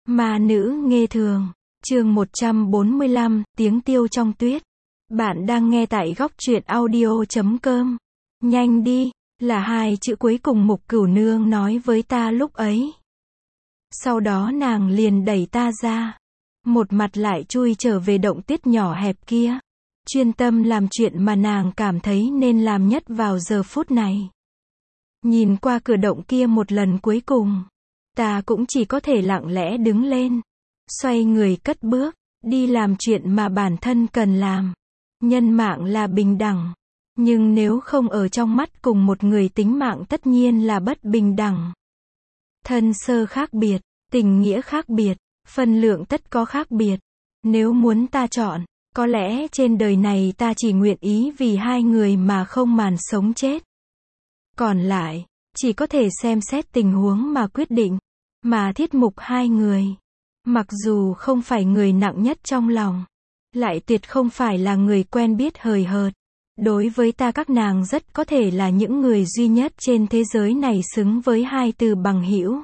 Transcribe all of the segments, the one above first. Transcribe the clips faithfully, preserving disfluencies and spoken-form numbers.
Ma nữ nghê thường, chương một trăm bốn mươi lăm, tiếng tiêu trong tuyết. Bạn đang nghe tại góc truyện audio chấm com. Nhanh đi, là hai chữ cuối cùng Mục Cửu Nương nói với ta lúc ấy. Sau đó nàng liền đẩy ta ra. Một mặt lại chui trở về động tuyết nhỏ hẹp kia. Chuyên tâm làm chuyện mà nàng cảm thấy nên làm nhất vào giờ phút này. Nhìn qua cửa động kia một lần cuối cùng. Ta cũng chỉ có thể lặng lẽ đứng lên. Xoay người cất bước. Đi làm chuyện mà bản thân cần làm. Nhân mạng là bình đẳng. Nhưng nếu không ở trong mắt cùng một người tính mạng tất nhiên là bất bình đẳng. Thân sơ khác biệt, tình nghĩa khác biệt, phân lượng tất có khác biệt. Nếu muốn ta chọn, có lẽ trên đời này ta chỉ nguyện ý vì hai người mà không màn sống chết. Còn lại, chỉ có thể xem xét tình huống mà quyết định. Mà Thiết Mục hai người, mặc dù không phải người nặng nhất trong lòng, lại tuyệt không phải là người quen biết hời hợt. Đối với ta các nàng rất có thể là những người duy nhất trên thế giới này xứng với hai từ bằng hữu.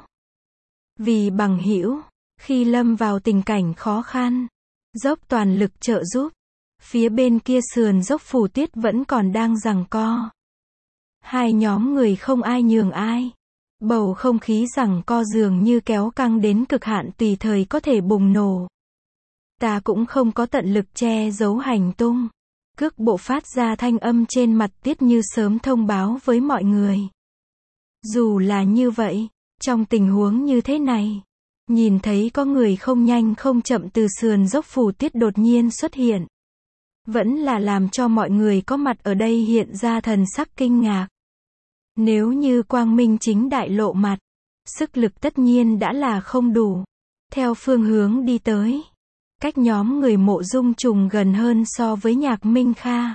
Vì bằng hữu, khi lâm vào tình cảnh khó khăn, dốc toàn lực trợ giúp. Phía bên kia sườn dốc Phù Tuyết vẫn còn đang giằng co. Hai nhóm người không ai nhường ai. Bầu không khí giằng co dường như kéo căng đến cực hạn tùy thời có thể bùng nổ. Ta cũng không có tận lực che giấu hành tung. Cước bộ phát ra thanh âm trên mặt tuyết như sớm thông báo với mọi người. Dù là như vậy, trong tình huống như thế này, nhìn thấy có người không nhanh không chậm từ sườn dốc Phù Tuyết đột nhiên xuất hiện. Vẫn là làm cho mọi người có mặt ở đây hiện ra thần sắc kinh ngạc. Nếu như quang minh chính đại lộ mặt, sức lực tất nhiên đã là không đủ. Theo phương hướng đi tới, cách nhóm người Mộ Dung Trùng gần hơn so với Nhạc Minh Kha.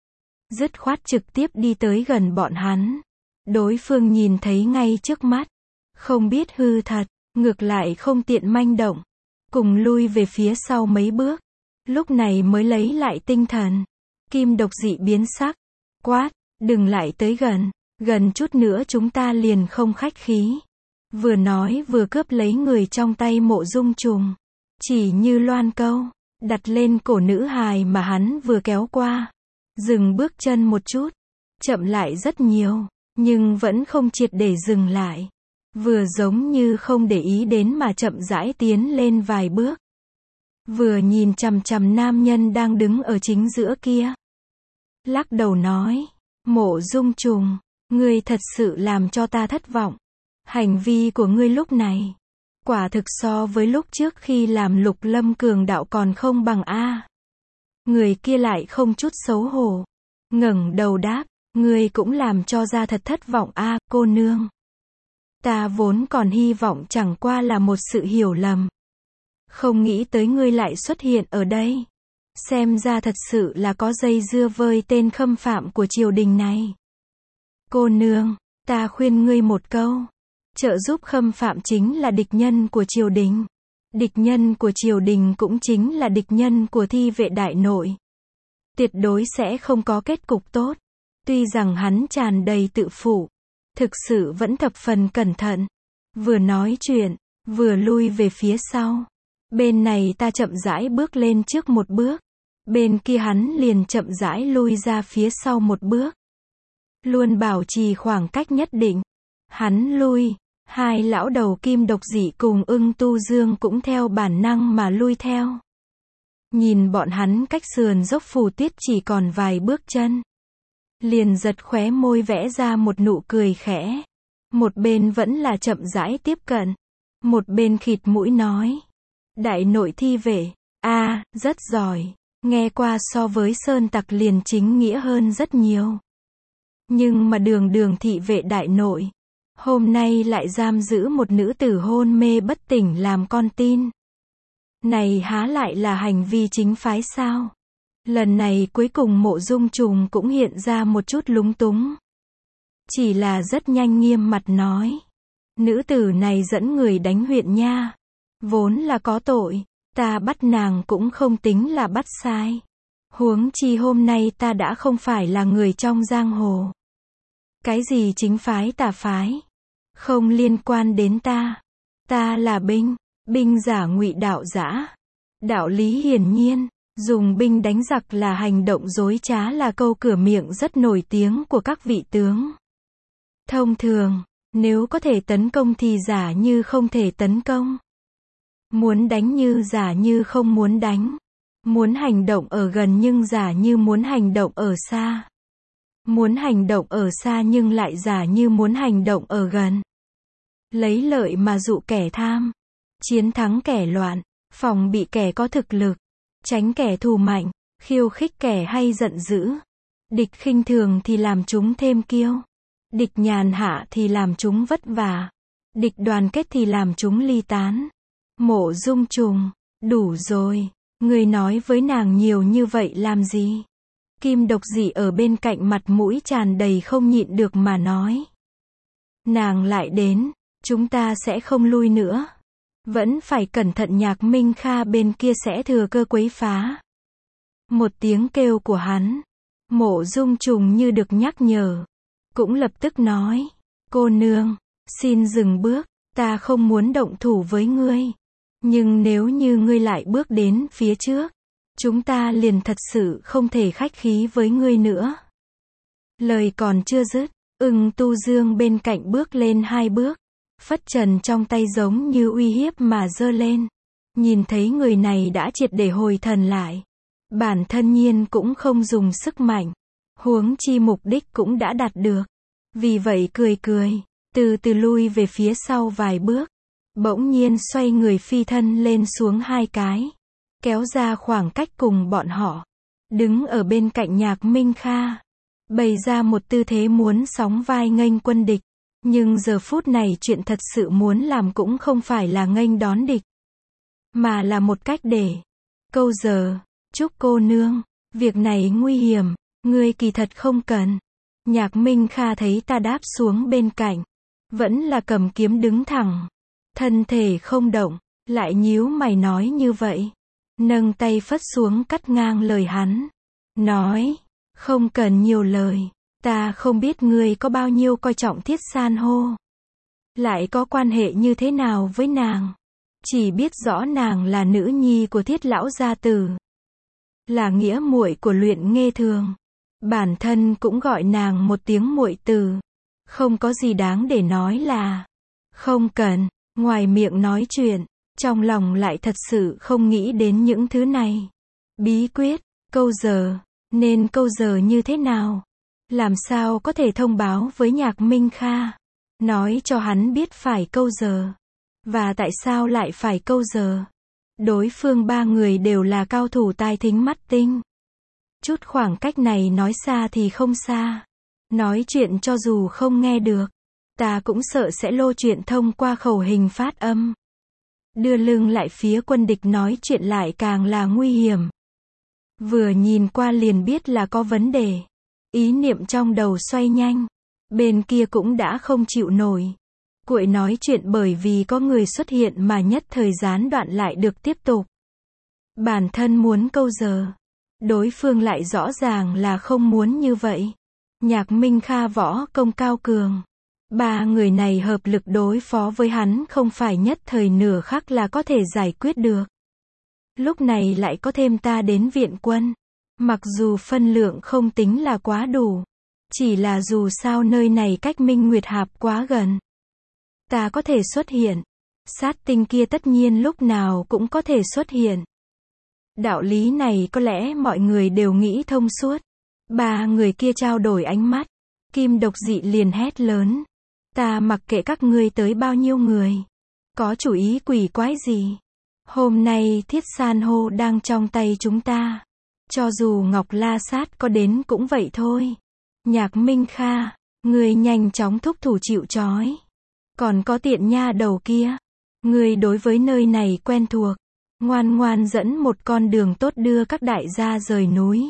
Dứt khoát trực tiếp đi tới gần bọn hắn. Đối phương nhìn thấy ngay trước mắt. Không biết hư thật, ngược lại không tiện manh động. Cùng lui về phía sau mấy bước. Lúc này mới lấy lại tinh thần. Kim Độc dị biến sắc. Quát, đừng lại tới gần. Gần chút nữa chúng ta liền không khách khí. Vừa nói vừa cướp lấy người trong tay Mộ Dung Trùng. Chỉ như loan câu, đặt lên cổ nữ hài mà hắn vừa kéo qua. Dừng bước chân một chút, chậm lại rất nhiều, nhưng vẫn không triệt để dừng lại. Vừa giống như không để ý đến mà chậm rãi tiến lên vài bước. Vừa nhìn chằm chằm nam nhân đang đứng ở chính giữa kia. Lắc đầu nói, Mộ Dung Trùng, ngươi thật sự làm cho ta thất vọng. Hành vi của ngươi lúc này, quả thực so với lúc trước khi làm Lục Lâm cường đạo còn không bằng a. Người kia lại không chút xấu hổ, ngẩng đầu đáp, ngươi cũng làm cho ra thật thất vọng a, cô nương. Ta vốn còn hy vọng chẳng qua là một sự hiểu lầm. Không nghĩ tới ngươi lại xuất hiện ở đây. Xem ra thật sự là có dây dưa với tên khâm phạm của triều đình này. Cô nương, ta khuyên ngươi một câu. Trợ giúp khâm phạm chính là địch nhân của triều đình. Địch nhân của triều đình cũng chính là địch nhân của Thi Vệ đại nội. Tuyệt đối sẽ không có kết cục tốt. Tuy rằng hắn tràn đầy tự phụ, thực sự vẫn thập phần cẩn thận. Vừa nói chuyện, vừa lui về phía sau. Bên này ta chậm rãi bước lên trước một bước. Bên kia hắn liền chậm rãi lui ra phía sau một bước. Luôn bảo trì khoảng cách nhất định. Hắn lui. Hai lão đầu Kim Độc dị cùng Ưng Tu Dương cũng theo bản năng mà lui theo. Nhìn bọn hắn cách sườn dốc Phù Tuyết chỉ còn vài bước chân. Liền giật khóe môi vẽ ra một nụ cười khẽ. Một bên vẫn là chậm rãi tiếp cận. Một bên khịt mũi nói. Đại nội Thi Vệ, a rất giỏi. Nghe qua so với Sơn Tặc liền chính nghĩa hơn rất nhiều. Nhưng mà đường đường Thị Vệ đại nội. Hôm nay lại giam giữ một nữ tử hôn mê bất tỉnh làm con tin. Này há lại là hành vi chính phái sao? Lần này cuối cùng Mộ Dung Trùng cũng hiện ra một chút lúng túng. Chỉ là rất nhanh nghiêm mặt nói. Nữ tử này dẫn người đánh huyện nha. Vốn là có tội, ta bắt nàng cũng không tính là bắt sai. Huống chi hôm nay ta đã không phải là người trong giang hồ. Cái gì chính phái tà phái? Không liên quan đến ta. Ta là binh, Binh giả ngụy đạo giã. Đạo lý hiển nhiên, dùng binh đánh giặc là hành động dối trá là câu cửa miệng rất nổi tiếng của các vị tướng. Thông thường, nếu có thể tấn công thì giả như không thể tấn công. Muốn đánh như giả như không muốn đánh. Muốn hành động ở gần nhưng giả như muốn hành động ở xa. Muốn hành động ở xa nhưng lại giả như muốn hành động ở gần. Lấy lợi mà dụ kẻ tham. Chiến thắng kẻ loạn. Phòng bị kẻ có thực lực. Tránh kẻ thù mạnh. Khiêu khích kẻ hay giận dữ. Địch khinh thường thì làm chúng thêm kiêu. Địch nhàn hạ thì làm chúng vất vả. Địch đoàn kết thì làm chúng ly tán. Mộ Dung Trùng. Đủ rồi. Người nói với nàng nhiều như vậy làm gì? Kim Độc Dị ở bên cạnh mặt mũi tràn đầy không nhịn được mà nói. Nàng lại đến. Chúng ta sẽ không lui nữa. Vẫn phải cẩn thận Nhạc Minh Kha bên kia sẽ thừa cơ quấy phá. Một tiếng kêu của hắn. Mộ Dung Trùng như được nhắc nhở. Cũng lập tức nói. Cô nương, xin dừng bước. Ta không muốn động thủ với ngươi. Nhưng nếu như ngươi lại bước đến phía trước, chúng ta liền thật sự không thể khách khí với ngươi nữa. Lời còn chưa dứt, Ưng Tu Dương bên cạnh bước lên hai bước, phất trần trong tay giống như uy hiếp mà giơ lên. Nhìn thấy người này đã triệt để hồi thần lại. Bản thân nhiên cũng không dùng sức mạnh, huống chi mục đích cũng đã đạt được. Vì vậy cười cười, từ từ lui về phía sau vài bước. Bỗng nhiên xoay người phi thân lên xuống hai cái. Kéo ra khoảng cách cùng bọn họ. Đứng ở bên cạnh Nhạc Minh Kha. Bày ra một tư thế muốn sóng vai nghênh quân địch. Nhưng giờ phút này chuyện thật sự muốn làm cũng không phải là nghênh đón địch. Mà là một cách để. Câu giờ, chúc cô nương. Việc này nguy hiểm. Ngươi kỳ thật không cần. Nhạc Minh Kha thấy ta đáp xuống bên cạnh. Vẫn là cầm kiếm đứng thẳng. Thân thể không động, lại nhíu mày nói như vậy. Nâng tay phất xuống cắt ngang lời hắn. Nói, không cần nhiều lời. Ta không biết ngươi có bao nhiêu coi trọng Thiết San hô. Lại có quan hệ như thế nào với nàng. Chỉ biết rõ nàng là nữ nhi của Thiết lão gia tử. Là nghĩa muội của Luyện Nghê Thường. Bản thân cũng gọi nàng một tiếng muội tử. Không có gì đáng để nói là không cần. Ngoài miệng nói chuyện, trong lòng lại thật sự không nghĩ đến những thứ này. Bí quyết, câu giờ, nên câu giờ như thế nào? Làm sao có thể thông báo với Nhạc Minh Kha? Nói cho hắn biết phải câu giờ. Và tại sao lại phải câu giờ? Đối phương ba người đều là cao thủ tai thính mắt tinh. Chút khoảng cách này nói xa thì không xa. Nói chuyện cho dù không nghe được. Ta cũng sợ sẽ lô chuyện thông qua khẩu hình phát âm. Đưa lưng lại phía quân địch nói chuyện lại càng là nguy hiểm. Vừa nhìn qua liền biết là có vấn đề. Ý niệm trong đầu xoay nhanh. Bên kia cũng đã không chịu nổi. Cuội nói chuyện bởi vì có người xuất hiện mà nhất thời gián đoạn lại được tiếp tục. Bản thân muốn câu giờ. Đối phương lại rõ ràng là không muốn như vậy. Nhạc Minh Kha võ công cao cường. Ba người này hợp lực đối phó với hắn không phải nhất thời nửa khắc là có thể giải quyết được. Lúc này lại có thêm ta đến viện quân. Mặc dù phân lượng không tính là quá đủ. Chỉ là dù sao nơi này cách Minh Nguyệt Hạp quá gần. Ta có thể xuất hiện. Sát tinh kia tất nhiên lúc nào cũng có thể xuất hiện. Đạo lý này có lẽ mọi người đều nghĩ thông suốt. Ba người kia trao đổi ánh mắt. Kim Độc Dị liền hét lớn. Ta mặc kệ các ngươi tới bao nhiêu người. Có chủ ý quỷ quái gì. Hôm nay Thiết San hô đang trong tay chúng ta. Cho dù Ngọc La Sát có đến cũng vậy thôi. Nhạc Minh Kha, ngươi nhanh chóng thúc thủ chịu trói. Còn có tiện nha đầu kia. Ngươi đối với nơi này quen thuộc. Ngoan ngoan dẫn một con đường tốt đưa các đại gia rời núi.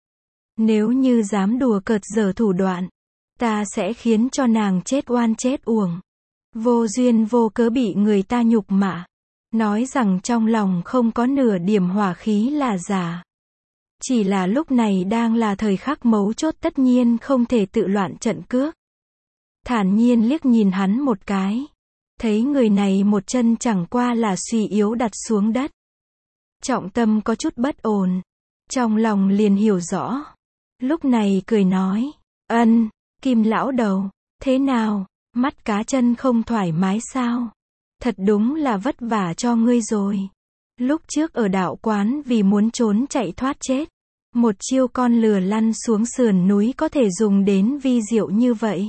Nếu như dám đùa cợt dở thủ đoạn. Ta sẽ khiến cho nàng chết oan chết uổng. Vô duyên vô cớ bị người ta nhục mạ. Nói rằng trong lòng không có nửa điểm hỏa khí là giả. Chỉ là lúc này đang là thời khắc mấu chốt tất nhiên không thể tự loạn trận cước. Thản nhiên liếc nhìn hắn một cái. thấy người này một chân chẳng qua là suy yếu đặt xuống đất. Trọng Tâm có chút bất ổn, trong lòng liền hiểu rõ. Lúc này cười nói, ân, Kim lão đầu, thế nào, mắt cá chân không thoải mái sao? Thật đúng là vất vả cho ngươi rồi. Lúc trước ở đạo quán vì muốn trốn chạy thoát chết, một chiêu con lừa lăn xuống sườn núi có thể dùng đến vi diệu như vậy.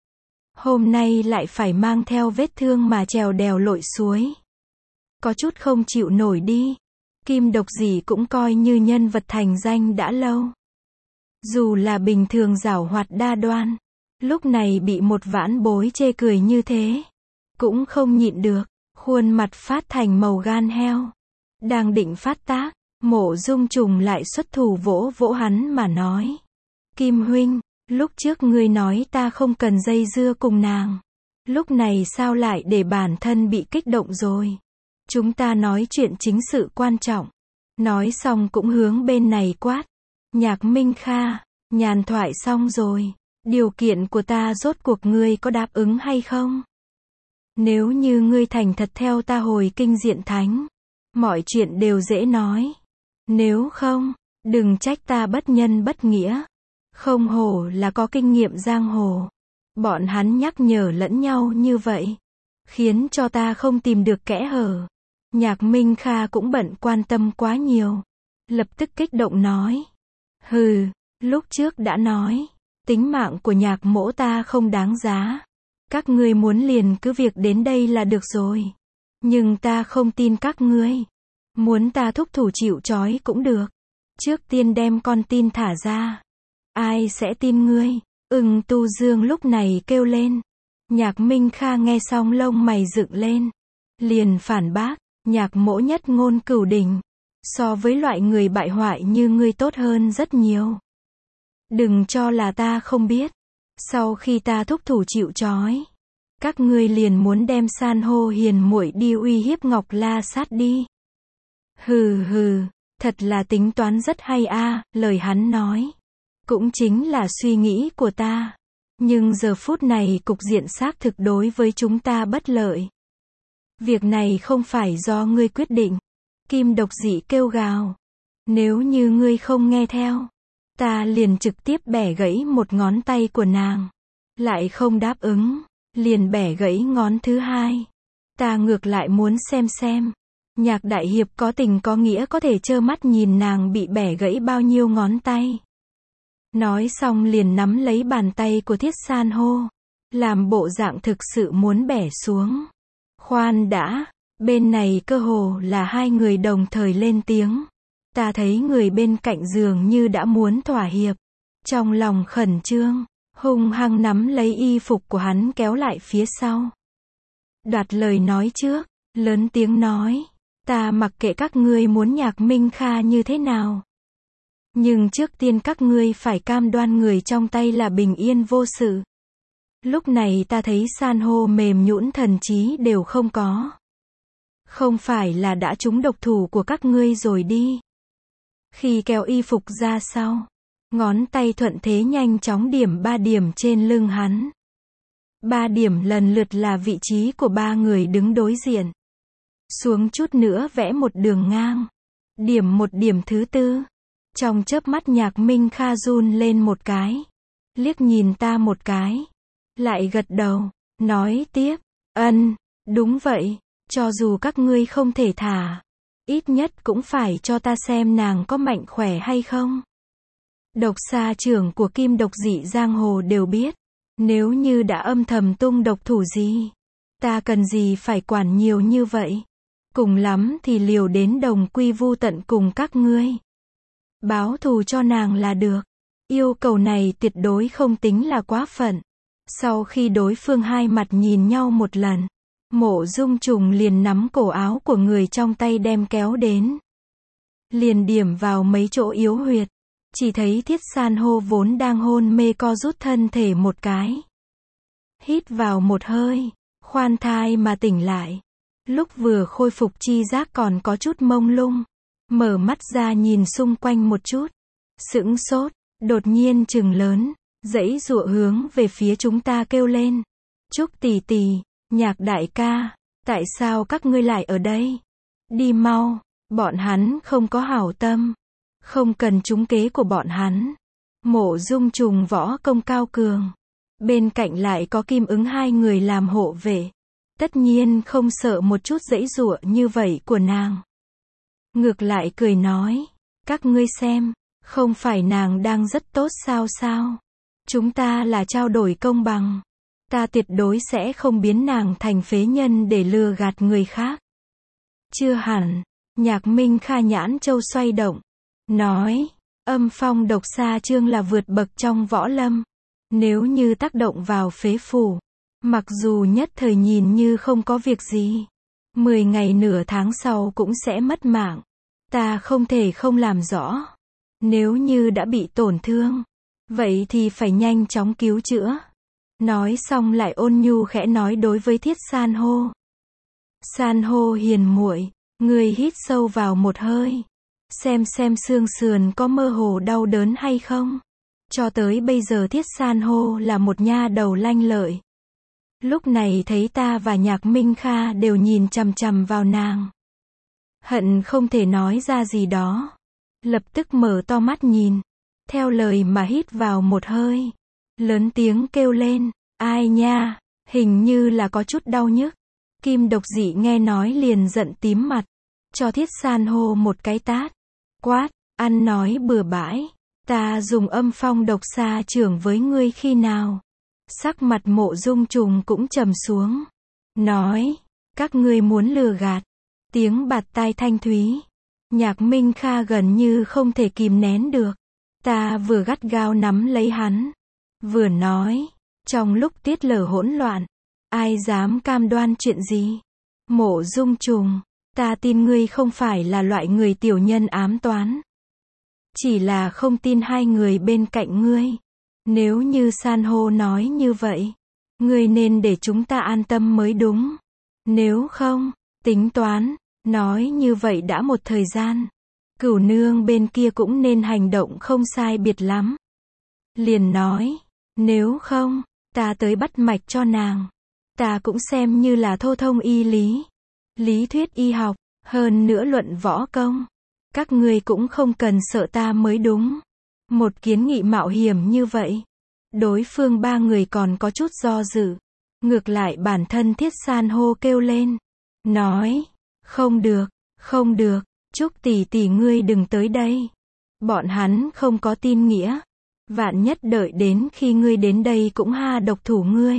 Hôm nay lại phải mang theo vết thương mà trèo đèo lội suối. Có chút không chịu nổi đi. Kim Độc Dị cũng coi như nhân vật thành danh đã lâu. Dù là bình thường giảo hoạt đa đoan, lúc này bị một vãn bối chê cười như thế, cũng không nhịn được, khuôn mặt phát thành màu gan heo. Đang định phát tác, Mộ Dung Trùng lại xuất thủ vỗ vỗ hắn mà nói. Kim huynh, lúc trước ngươi nói ta không cần dây dưa cùng nàng. Lúc này sao lại để bản thân bị kích động rồi? Chúng ta nói chuyện chính sự quan trọng. Nói xong cũng hướng bên này quát. Nhạc Minh Kha, nhàn thoại xong rồi. Điều kiện của ta rốt cuộc ngươi có đáp ứng hay không? Nếu như ngươi thành thật theo ta hồi kinh diện thánh, mọi chuyện đều dễ nói. Nếu không, đừng trách ta bất nhân bất nghĩa. Không hổ là có kinh nghiệm giang hồ. Bọn hắn nhắc nhở lẫn nhau như vậy, khiến cho ta không tìm được kẽ hở. Nhạc Minh Kha cũng bận quan tâm quá nhiều, lập tức kích động nói. Hừ, lúc trước đã nói, tính mạng của Nhạc mỗ ta không đáng giá. Các ngươi muốn liền cứ việc đến đây là được rồi. Nhưng ta không tin các ngươi. Muốn ta thúc thủ chịu trói cũng được. Trước tiên đem con tin thả ra. Ai sẽ tin ngươi? Ưng Tu Dương lúc này kêu lên. Nhạc Minh Kha nghe xong lông mày dựng lên. Liền phản bác, Nhạc mỗ nhất ngôn cửu đỉnh. So với loại người bại hoại như ngươi tốt hơn rất nhiều. Đừng cho là ta không biết. Sau khi ta thúc thủ chịu trói, các ngươi liền muốn đem san hô hiền muội đi uy hiếp Ngọc La Sát đi. Hừ hừ, thật là tính toán rất hay a, lời hắn nói. Cũng chính là suy nghĩ của ta. Nhưng giờ phút này cục diện xác thực đối với chúng ta bất lợi. Việc này không phải do ngươi quyết định. Kim Độc Dị kêu gào. Nếu như ngươi không nghe theo, ta liền trực tiếp bẻ gãy một ngón tay của nàng. Lại không đáp ứng, liền bẻ gãy ngón thứ hai. Ta ngược lại muốn xem xem. Nhạc đại hiệp có tình có nghĩa có thể trơ mắt nhìn nàng bị bẻ gãy bao nhiêu ngón tay. Nói xong liền nắm lấy bàn tay của Thiết San hô, làm bộ dạng thực sự muốn bẻ xuống. Khoan đã, bên này cơ hồ là hai người đồng thời lên tiếng. Ta thấy người bên cạnh giường như đã muốn thỏa hiệp. Trong lòng khẩn trương, hung hăng nắm lấy y phục của hắn kéo lại phía sau. Đoạt lời nói trước, lớn tiếng nói. Ta mặc kệ các ngươi muốn Nhạc Minh Kha như thế nào. Nhưng trước tiên các ngươi phải cam đoan người trong tay là bình yên vô sự. Lúc này ta thấy san hô mềm nhũn thần trí đều không có. Không phải là đã trúng độc thủ của các ngươi rồi đi. Khi kéo y phục ra sau, ngón tay thuận thế nhanh chóng điểm ba điểm trên lưng hắn. Ba điểm lần lượt là vị trí của ba người đứng đối diện. Xuống chút nữa vẽ một đường ngang. Điểm một điểm thứ tư. Trong chớp mắt Nhạc Minh Kha run lên một cái. Liếc nhìn ta một cái. Lại gật đầu. Nói tiếp. Ân, đúng vậy. Cho dù các ngươi không thể thả, ít nhất cũng phải cho ta xem nàng có mạnh khỏe hay không. Độc xa trưởng của Kim Độc Dị giang hồ đều biết. Nếu như đã âm thầm tung độc thủ gì, ta cần gì phải quản nhiều như vậy. Cùng lắm thì liều đến đồng quy vu tận cùng các ngươi. Báo thù cho nàng là được. Yêu cầu này tuyệt đối không tính là quá phận. Sau khi đối phương hai mặt nhìn nhau một lần, Mộ Dung Trùng liền nắm cổ áo của người trong tay đem kéo đến. Liền điểm vào mấy chỗ yếu huyệt. Chỉ thấy Thiết San hô vốn đang hôn mê co rút thân thể một cái. Hít vào một hơi, khoan thai mà tỉnh lại. Lúc vừa khôi phục chi giác còn có chút mông lung. Mở mắt ra nhìn xung quanh một chút. Sững sốt, đột nhiên trừng lớn, giãy giụa hướng về phía chúng ta kêu lên. Trúc tỷ tỷ, Nhạc đại ca, tại sao các ngươi lại ở đây? Đi mau, bọn hắn không có hảo tâm. Không cần trúng kế của bọn hắn. Mộ Dung Trùng võ công cao cường. Bên cạnh lại có Kim Ứng hai người làm hộ vệ. Tất nhiên không sợ một chút giãy giụa như vậy của nàng. Ngược lại cười nói, các ngươi xem, không phải nàng đang rất tốt sao sao? Chúng ta là trao đổi công bằng. Ta tuyệt đối sẽ không biến nàng thành phế nhân để lừa gạt người khác. Chưa hẳn, Nhạc Minh Kha nhãn châu xoay động. Nói, âm phong độc xa chương là vượt bậc trong võ lâm. Nếu như tác động vào phế phủ, mặc dù nhất thời nhìn như không có việc gì, mười ngày nửa tháng sau cũng sẽ mất mạng. Ta không thể không làm rõ. Nếu như đã bị tổn thương, vậy thì phải nhanh chóng cứu chữa. Nói xong lại ôn nhu khẽ nói đối với Thiết San hô. San hô hiền muội, người hít sâu vào một hơi. Xem xem xương sườn có mơ hồ đau đớn hay không. Cho tới bây giờ Thiết San hô là một nha đầu lanh lợi. Lúc này thấy ta và Nhạc Minh Kha đều nhìn chằm chằm vào nàng. Hận không thể nói ra gì đó. Lập tức mở to mắt nhìn. Theo lời mà hít vào một hơi. Lớn tiếng kêu lên, ai nha, hình như là có chút đau nhức. Kim Độc Dị nghe nói liền giận tím mặt. Cho Thiết San hô một cái tát. Quát, ăn nói bừa bãi. Ta dùng âm phong độc xa trưởng với ngươi khi nào? Sắc mặt Mộ Dung Trùng cũng trầm xuống. Nói, các ngươi muốn lừa gạt. Tiếng bạt tai thanh thúy. Nhạc Minh Kha gần như không thể kìm nén được. Ta vừa gắt gao nắm lấy hắn. Vừa nói, trong lúc tiết lở hỗn loạn. Ai dám cam đoan chuyện gì? Mộ Dung Trùng, ta tin ngươi không phải là loại người tiểu nhân ám toán. Chỉ là không tin hai người bên cạnh ngươi. Nếu như San hô nói như vậy, ngươi nên để chúng ta an tâm mới đúng. Nếu không, tính toán, nói như vậy đã một thời gian. Cửu nương bên kia cũng nên hành động không sai biệt lắm. Liền nói, nếu không, ta tới bắt mạch cho nàng. Ta cũng xem như là thô thông y lý. Lý thuyết y học, hơn nữa luận võ công. Các ngươi cũng không cần sợ ta mới đúng. Một kiến nghị mạo hiểm như vậy. Đối phương ba người còn có chút do dự. Ngược lại bản thân Thiết San hô kêu lên. Nói, không được, không được, Trúc tỷ tỷ ngươi đừng tới đây. Bọn hắn không có tin nghĩa. Vạn nhất đợi đến khi ngươi đến đây cũng ha độc thủ ngươi.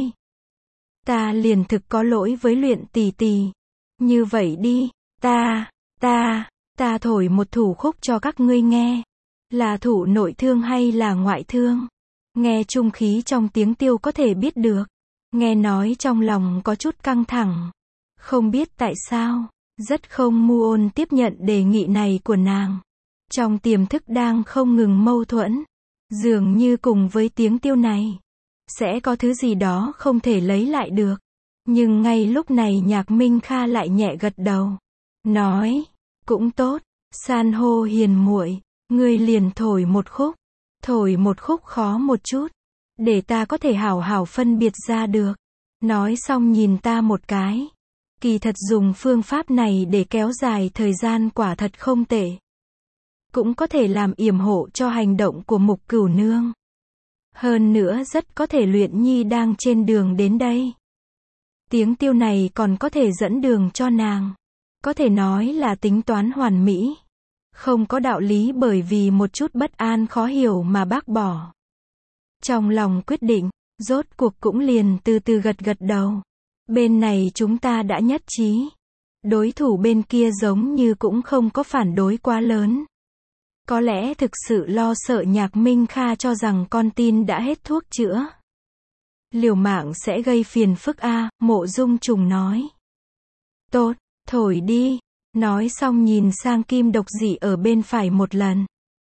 Ta liền thực có lỗi với Luyện tỷ tỷ. Như vậy đi, ta, ta, ta thổi một thủ khúc cho các ngươi nghe. Là thủ nội thương hay là ngoại thương? Nghe trung khí trong tiếng tiêu có thể biết được. Nghe nói trong lòng có chút căng thẳng. Không biết tại sao, rất không mu ôn tiếp nhận đề nghị này của nàng. Trong tiềm thức đang không ngừng mâu thuẫn. Dường như cùng với tiếng tiêu này, sẽ có thứ gì đó không thể lấy lại được. Nhưng ngay lúc này Nhạc Minh Kha lại nhẹ gật đầu. Nói, cũng tốt, San hô hiền muội, ngươi liền thổi một khúc. Thổi một khúc khó một chút, để ta có thể hảo hảo phân biệt ra được. Nói xong nhìn ta một cái. Kỳ thật dùng phương pháp này để kéo dài thời gian quả thật không tệ. Cũng có thể làm yểm hộ cho hành động của Mục Cửu Nương. Hơn nữa rất có thể Luyện Nhi đang trên đường đến đây. Tiếng tiêu này còn có thể dẫn đường cho nàng. Có thể nói là tính toán hoàn mỹ. Không có đạo lý bởi vì một chút bất an khó hiểu mà bác bỏ. Trong lòng quyết định, rốt cuộc cũng liền từ từ gật gật đầu. Bên này chúng ta đã nhất trí. Đối thủ bên kia giống như cũng không có phản đối quá lớn. Có lẽ thực sự lo sợ Nhạc Minh Kha cho rằng con tin đã hết thuốc chữa. Liều mạng sẽ gây phiền phức a, Mộ Dung Trùng nói. Tốt, thổi đi. Nói xong nhìn sang Kim Độc Dị ở bên phải một lần.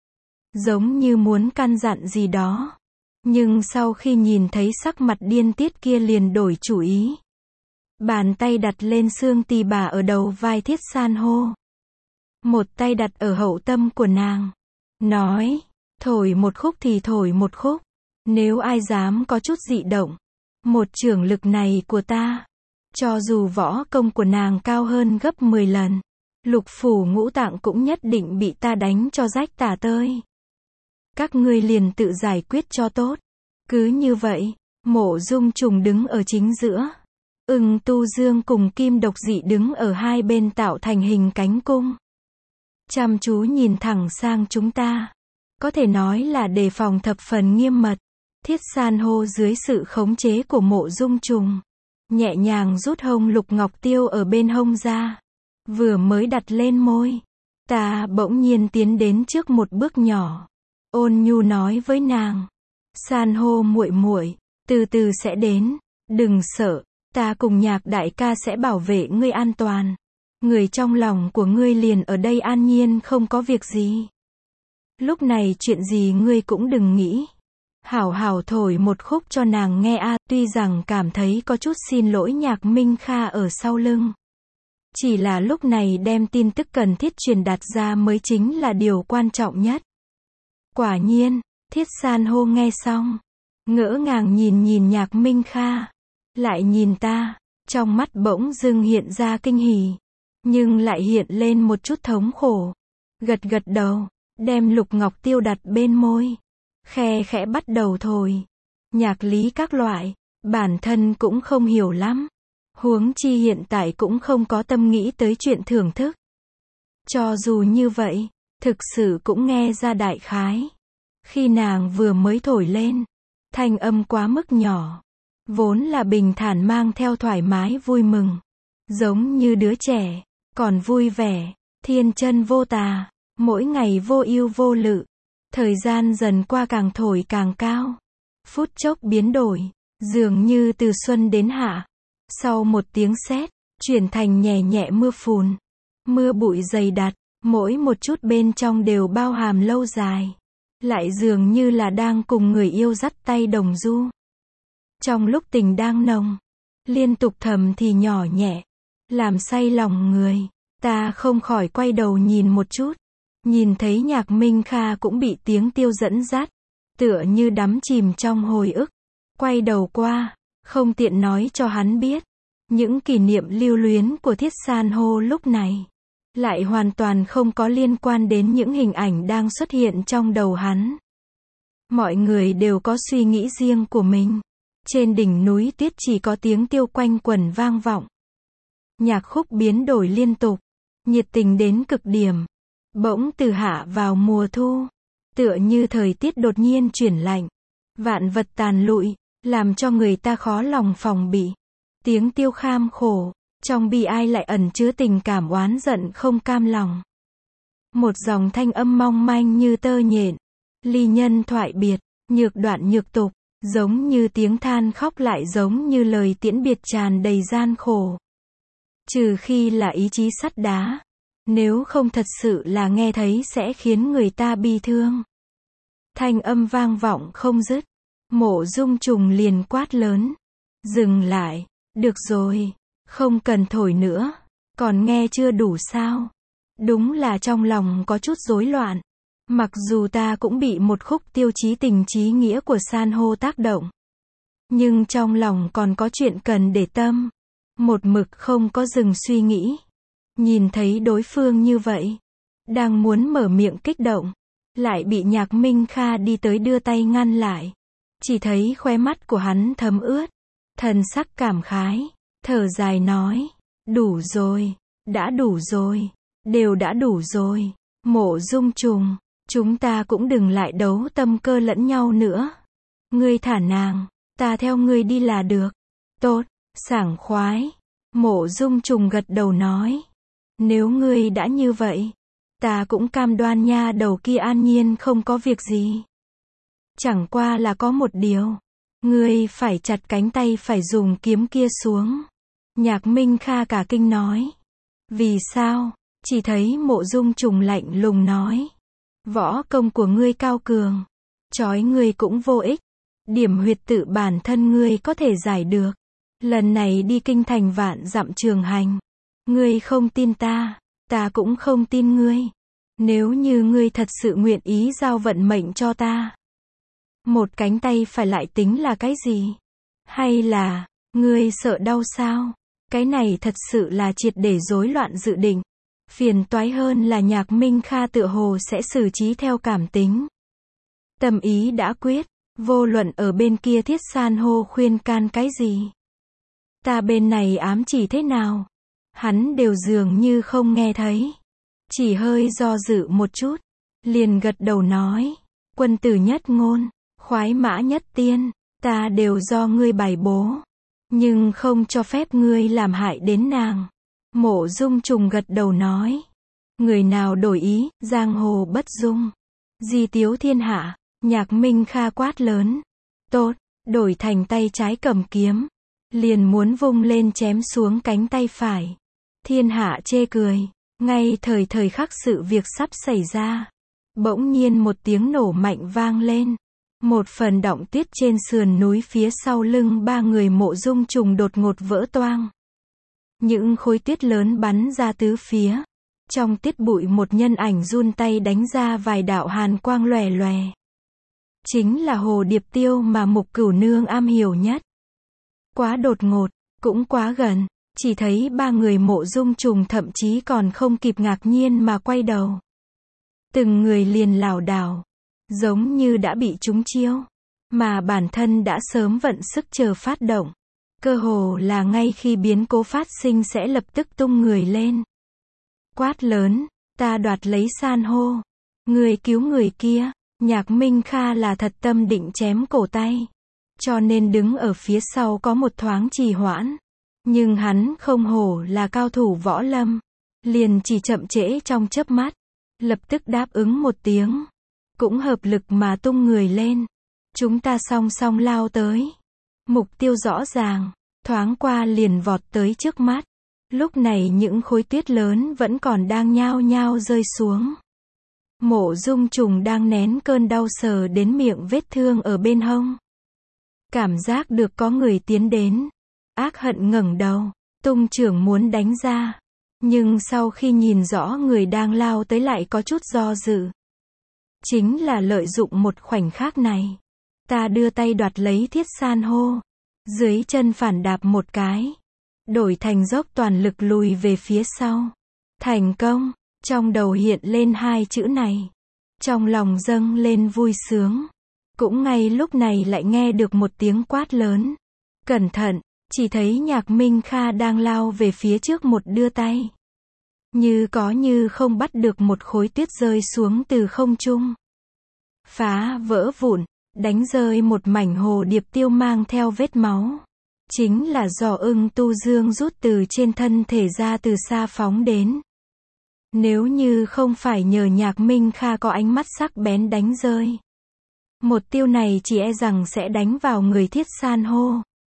Giống như muốn căn dặn gì đó. Nhưng sau khi nhìn thấy sắc mặt điên tiết kia liền đổi chủ ý. Bàn tay đặt lên xương tỳ bà ở đầu vai Thiết San hô. Một tay đặt ở hậu tâm của nàng. Nói, thổi một khúc thì thổi một khúc. Nếu ai dám có chút dị động, một chưởng lực này của ta, Cho dù võ công của nàng cao hơn gấp mười lần, lục phủ ngũ tạng cũng nhất định bị ta đánh cho rách tả tơi. Các ngươi liền tự giải quyết cho tốt. Cứ như vậy, Mộ Dung Trùng đứng ở chính giữa. Ưng Tu Dương cùng Kim Độc Dị đứng ở hai bên tạo thành hình cánh cung. Chăm chú nhìn thẳng sang chúng ta. Có thể nói là đề phòng thập phần nghiêm mật. Thiết San hô dưới sự khống chế của Mộ Dung Trùng, nhẹ nhàng rút hông lục ngọc tiêu ở bên hông ra. Vừa mới đặt lên môi, ta bỗng nhiên tiến đến trước một bước nhỏ. Ôn nhu nói với nàng. San hô muội muội, từ từ sẽ đến. Đừng sợ, ta cùng Nhạc đại ca sẽ bảo vệ ngươi an toàn. Người trong lòng của ngươi liền ở đây an nhiên không có việc gì. Lúc này chuyện gì ngươi cũng đừng nghĩ. Hảo hảo thổi một khúc cho nàng nghe a. Tuy rằng cảm thấy có chút xin lỗi Nhạc Minh Kha ở sau lưng. Chỉ là lúc này đem tin tức cần thiết truyền đạt ra mới chính là điều quan trọng nhất. Quả nhiên, Thiết San hô nghe xong, ngỡ ngàng nhìn nhìn Nhạc Minh Kha, lại nhìn ta, trong mắt bỗng dưng hiện ra kinh hỉ, nhưng lại hiện lên một chút thống khổ. Gật gật đầu, đem lục ngọc tiêu đặt bên môi, khe khẽ bắt đầu thổi. Nhạc lý các loại, bản thân cũng không hiểu lắm. Huống chi hiện tại cũng không có tâm nghĩ tới chuyện thưởng thức. Cho dù như vậy, thực sự cũng nghe ra đại khái. Khi nàng vừa mới thổi lên, thanh âm quá mức nhỏ, vốn là bình thản mang theo thoải mái vui mừng, giống như đứa trẻ, còn vui vẻ, thiên chân vô tà, mỗi ngày vô ưu vô lự. Thời gian dần qua càng thổi càng cao, phút chốc biến đổi, dường như từ xuân đến hạ. Sau một tiếng sét, chuyển thành nhẹ nhẹ mưa phùn, mưa bụi dày đặc, mỗi một chút bên trong đều bao hàm lâu dài, lại dường như là đang cùng người yêu dắt tay đồng du. Trong lúc tình đang nồng, liên tục thầm thì nhỏ nhẹ, làm say lòng người. Ta không khỏi quay đầu nhìn một chút, nhìn thấy Nhạc Minh Kha cũng bị tiếng tiêu dẫn dắt, tựa như đắm chìm trong hồi ức. Quay đầu qua, không tiện nói cho hắn biết, những kỷ niệm lưu luyến của Thiết San hô lúc này, lại hoàn toàn không có liên quan đến những hình ảnh đang xuất hiện trong đầu hắn. Mọi người đều có suy nghĩ riêng của mình. Trên đỉnh núi tuyết chỉ có tiếng tiêu quanh quẩn vang vọng. Nhạc khúc biến đổi liên tục, nhiệt tình đến cực điểm. Bỗng từ hạ vào mùa thu, tựa như thời tiết đột nhiên chuyển lạnh, vạn vật tàn lụi, làm cho người ta khó lòng phòng bị. Tiếng tiêu kham khổ, trong bi ai lại ẩn chứa tình cảm oán giận không cam lòng. Một dòng thanh âm mong manh như tơ nhện, ly nhân thoại biệt, nhược đoạn nhược tục, giống như tiếng than khóc lại giống như lời tiễn biệt tràn đầy gian khổ. Trừ khi là ý chí sắt đá, nếu không thật sự là nghe thấy sẽ khiến người ta bi thương. Thanh âm vang vọng không dứt, Mộ Dung Trùng liền quát lớn. Dừng lại, được rồi, không cần thổi nữa, còn nghe chưa đủ sao? Đúng là trong lòng có chút rối loạn. Mặc dù ta cũng bị một khúc tiêu chí tình chí nghĩa của san hô tác động, nhưng trong lòng còn có chuyện cần để tâm. Một mực không có dừng suy nghĩ. Nhìn thấy đối phương như vậy, đang muốn mở miệng kích động, lại bị Nhạc Minh Kha đi tới đưa tay ngăn lại. Chỉ thấy khóe mắt của hắn thấm ướt, thần sắc cảm khái, thở dài nói, đủ rồi, đã đủ rồi, đều đã đủ rồi. Mộ Dung Trùng, chúng ta cũng đừng lại đấu tâm cơ lẫn nhau nữa. Ngươi thả nàng, ta theo ngươi đi là được. Tốt, sảng khoái. Mộ Dung Trùng gật đầu nói, nếu ngươi đã như vậy, ta cũng cam đoan nha đầu kia an nhiên không có việc gì. Chẳng qua là có một điều, ngươi phải chặt cánh tay phải dùng kiếm kia xuống. Nhạc Minh Kha cả kinh nói, vì sao? Chỉ thấy Mộ Dung Trùng lạnh lùng nói, võ công của ngươi cao cường, trói ngươi cũng vô ích, điểm huyệt tự bản thân ngươi có thể giải được. Lần này đi kinh thành vạn dặm trường hành, ngươi không tin ta, ta cũng không tin ngươi. Nếu như ngươi thật sự nguyện ý giao vận mệnh cho ta, một cánh tay phải lại tính là cái gì? Hay là, ngươi sợ đau sao? Cái này thật sự là triệt để rối loạn dự định. Phiền toái hơn là Nhạc Minh Kha tựa hồ sẽ xử trí theo cảm tính. Tâm ý đã quyết, vô luận ở bên kia Thiết San hô khuyên can cái gì. Ta bên này ám chỉ thế nào, hắn đều dường như không nghe thấy. Chỉ hơi do dự một chút, liền gật đầu nói, quân tử nhất ngôn, khoái mã nhất tiên, ta đều do ngươi bày bố, nhưng không cho phép ngươi làm hại đến nàng. Mộ Dung Trùng gật đầu nói, người nào đổi ý, giang hồ bất dung. Di tiếu thiên hạ, Nhạc Minh Kha quát lớn, tốt, đổi thành tay trái cầm kiếm, liền muốn vung lên chém xuống cánh tay phải. Thiên hạ chê cười, ngay thời thời khắc sự việc sắp xảy ra. Bỗng nhiên một tiếng nổ mạnh vang lên. Một phần đọng tuyết trên sườn núi phía sau lưng ba người Mộ Dung Trùng đột ngột vỡ toang. Những khối tuyết lớn bắn ra tứ phía. Trong tiết bụi một nhân ảnh run tay đánh ra vài đạo hàn quang lòe lòe. Chính là Hồ Điệp Tiêu mà Mục Cửu Nương am hiểu nhất. Quá đột ngột, cũng quá gần, chỉ thấy ba người Mộ Dung Trùng thậm chí còn không kịp ngạc nhiên mà quay đầu. Từng người liền lảo đảo, giống như đã bị trúng chiêu, mà bản thân đã sớm vận sức chờ phát động. Cơ hồ là ngay khi biến cố phát sinh sẽ lập tức tung người lên. Quát lớn, ta đoạt lấy san hô, người cứu người kia. Nhạc Minh Kha là thật tâm định chém cổ tay, cho nên đứng ở phía sau có một thoáng trì hoãn. Nhưng hắn không hổ là cao thủ võ lâm, liền chỉ chậm trễ trong chớp mắt, lập tức đáp ứng một tiếng, cũng hợp lực mà tung người lên. Chúng ta song song lao tới, mục tiêu rõ ràng, thoáng qua liền vọt tới trước mắt. Lúc này những khối tuyết lớn vẫn còn đang nhao nhao rơi xuống. Mộ Dung Trùng đang nén cơn đau sờ đến miệng vết thương ở bên hông. Cảm giác được có người tiến đến, ác hận ngẩng đầu, tung chưởng muốn đánh ra. Nhưng sau khi nhìn rõ người đang lao tới lại có chút do dự. Chính là lợi dụng một khoảnh khắc này, ta đưa tay đoạt lấy thiết san hô, dưới chân phản đạp một cái, đổi thành dốc toàn lực lùi về phía sau. Thành công, trong đầu hiện lên hai chữ này. Trong lòng dâng lên vui sướng. Cũng ngay lúc này lại nghe được một tiếng quát lớn. Cẩn thận, chỉ thấy Nhạc Minh Kha đang lao về phía trước một đưa tay. Như có như không bắt được một khối tuyết rơi xuống từ không trung. Phá vỡ vụn, đánh rơi một mảnh hồ điệp tiêu mang theo vết máu. Chính là do ưng tu dương rút từ trên thân thể ra từ xa phóng đến. Nếu như không phải nhờ Nhạc Minh Kha có ánh mắt sắc bén đánh rơi, một tiêu này chỉ e rằng sẽ đánh vào người thiết san hô.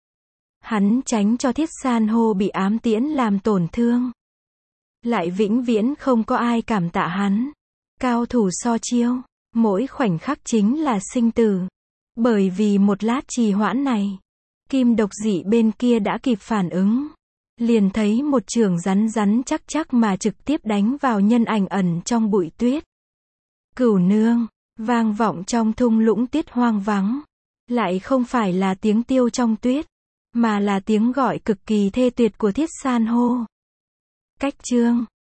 Hắn tránh cho thiết san hô bị ám tiễn làm tổn thương. Lại vĩnh viễn không có ai cảm tạ hắn. Cao thủ so chiêu, mỗi khoảnh khắc chính là sinh tử. Bởi vì một lát trì hoãn này, kim độc dị bên kia đã kịp phản ứng. Liền thấy một chưởng rắn rắn chắc chắc mà trực tiếp đánh vào nhân ảnh ẩn trong bụi tuyết. Cửu nương, vang vọng trong thung lũng tiết hoang vắng. Lại không phải là tiếng tiêu trong tuyết, mà là tiếng gọi cực kỳ thê tuyệt của thiết san hô. Cách chương